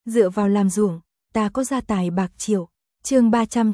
dựa vào làm ruộng, ta có gia tài bạc triệu. Chương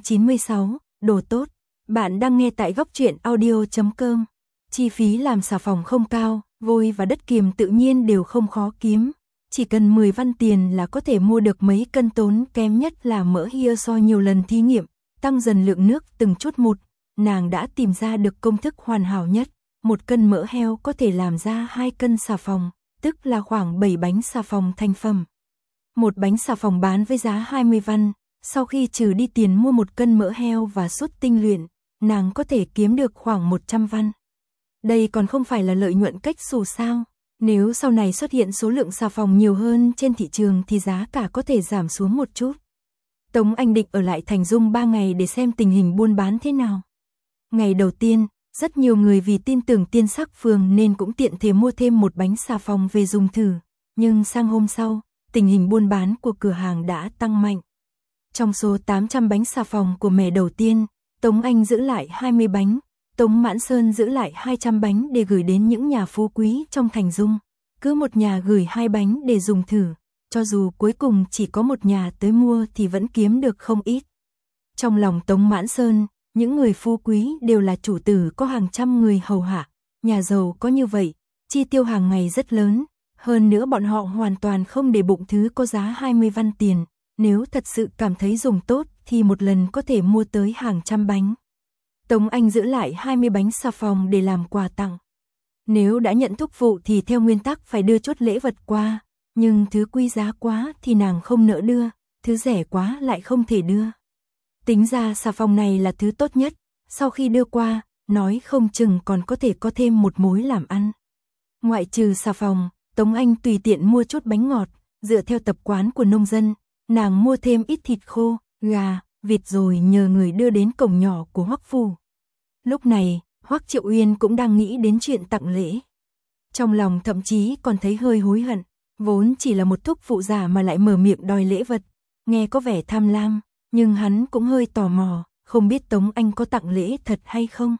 396, đồ tốt. Bạn đang nghe tại góc truyện audio.com. Chi phí làm xà phòng không cao, vôi và đất kiềm tự nhiên đều không khó kiếm. Chỉ cần 10 văn tiền là có thể mua được mấy cân, tốn kém nhất là mỡ heo. Sau nhiều lần thí nghiệm, tăng dần lượng nước từng chút một, nàng đã tìm ra được công thức hoàn hảo nhất. 1 cân mỡ heo có thể làm ra 2 cân xà phòng, tức là khoảng 7 bánh xà phòng thành phẩm. Một bánh xà phòng bán với giá 20 văn, sau khi trừ đi tiền mua 1 cân mỡ heo và sốt tinh luyện, nàng có thể kiếm được khoảng 100 văn. Đây còn không phải là lợi nhuận cách xù sao? Nếu sau này xuất hiện số lượng xà phòng nhiều hơn trên thị trường thì giá cả có thể giảm xuống một chút. Tống Anh định ở lại Thành Dung 3 ngày để xem tình hình buôn bán thế nào. Ngày đầu tiên, rất nhiều người vì tin tưởng Tiên Sắc Phường nên cũng tiện thể mua thêm 1 bánh xà phòng về dùng thử. Nhưng sang hôm sau, tình hình buôn bán của cửa hàng đã tăng mạnh. Trong số 800 bánh xà phòng của mẻ đầu tiên, Tống Anh giữ lại 20 bánh, Tống Mãn Sơn giữ lại 200 bánh để gửi đến những nhà phú quý trong Thành Dung. Cứ một nhà gửi 2 bánh để dùng thử, cho dù cuối cùng chỉ có một nhà tới mua thì vẫn kiếm được không ít. Trong lòng Tống Mãn Sơn, những người phú quý đều là chủ tử có hàng trăm người hầu hạ, nhà giàu có như vậy, chi tiêu hàng ngày rất lớn, hơn nữa bọn họ hoàn toàn không để bụng thứ có giá 20 văn tiền, nếu thật sự cảm thấy dùng tốt thì một lần có thể mua tới hàng trăm bánh. Tống Anh giữ lại 20 bánh xà phòng để làm quà tặng. Nếu đã nhận thúc vụ thì theo nguyên tắc phải đưa chút lễ vật qua, nhưng thứ quý giá quá thì nàng không nỡ đưa, thứ rẻ quá lại không thể đưa. Tính ra xà phòng này là thứ tốt nhất, sau khi đưa qua, nói không chừng còn có thể có thêm một mối làm ăn. Ngoại trừ xà phòng, Tống Anh tùy tiện mua chút bánh ngọt, dựa theo tập quán của nông dân, nàng mua thêm ít thịt khô, gà, vịt rồi nhờ người đưa đến cổng nhỏ của Hoắc phủ. Lúc này, Hoắc Triệu Uyên cũng đang nghĩ đến chuyện tặng lễ. Trong lòng thậm chí còn thấy hơi hối hận, vốn chỉ là một thúc phụ già mà lại mở miệng đòi lễ vật, nghe có vẻ tham lam, nhưng hắn cũng hơi tò mò, không biết Tống Anh có tặng lễ thật hay không.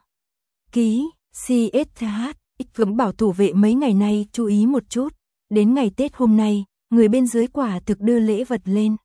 Ký, CSH, vẫn bảo thủ vệ mấy ngày nay chú ý một chút, đến ngày Tết hôm nay, người bên dưới quả thực đưa lễ vật lên.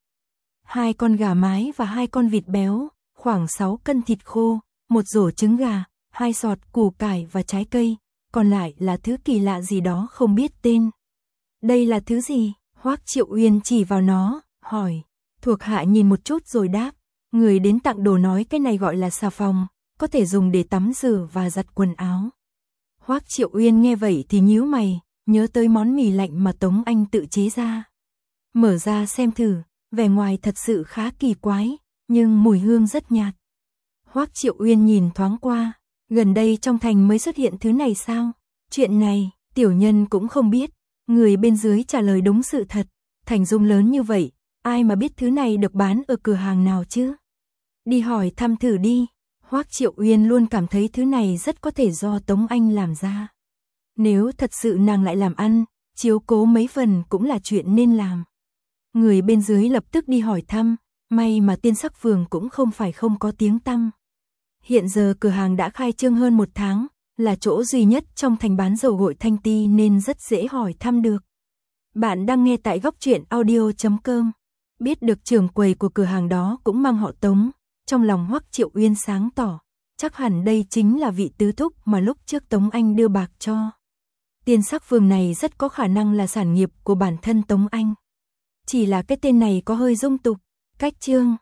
2 con gà mái và 2 con vịt béo, khoảng 6 cân thịt khô, 1 rổ trứng gà, 2 sọt củ cải và trái cây, còn lại là thứ kỳ lạ gì đó không biết tên. Đây là thứ gì? Hoắc Triệu Uyên chỉ vào nó, hỏi. Thuộc hạ nhìn một chút rồi đáp, người đến tặng đồ nói cái này gọi là xà phòng, có thể dùng để tắm rửa và giặt quần áo. Hoắc Triệu Uyên nghe vậy thì nhíu mày, nhớ tới món mì lạnh mà Tống Anh tự chế ra. Mở ra xem thử, vẻ ngoài thật sự khá kỳ quái, nhưng mùi hương rất nhạt. Hoắc Triệu Uyên nhìn thoáng qua, gần đây trong thành mới xuất hiện thứ này sao? Chuyện này, tiểu nhân cũng không biết. Người bên dưới trả lời đúng sự thật, Thành Dung lớn như vậy, ai mà biết thứ này được bán ở cửa hàng nào chứ? Đi hỏi thăm thử đi. Hoắc Triệu Uyên luôn cảm thấy thứ này rất có thể do Tống Anh làm ra. Nếu thật sự nàng lại làm ăn, chiếu cố mấy phần cũng là chuyện nên làm. Người bên dưới lập tức đi hỏi thăm, may mà Tiên Sắc Phường cũng không phải không có tiếng tăm. Hiện giờ cửa hàng đã khai trương hơn 1 tháng, là chỗ duy nhất trong thành bán dầu gội Thanh Ti nên rất dễ hỏi thăm được. Bạn đang nghe tại góc truyện audio.com. Biết được trưởng quầy của cửa hàng đó cũng mang họ Tống, trong lòng Hoắc Triệu Uyên sáng tỏ, chắc hẳn đây chính là vị tứ thúc mà lúc trước Tống Anh đưa bạc cho. Tiên Sắc Phường này rất có khả năng là sản nghiệp của bản thân Tống Anh. Chỉ là cái tên này có hơi dung tục, cách chương.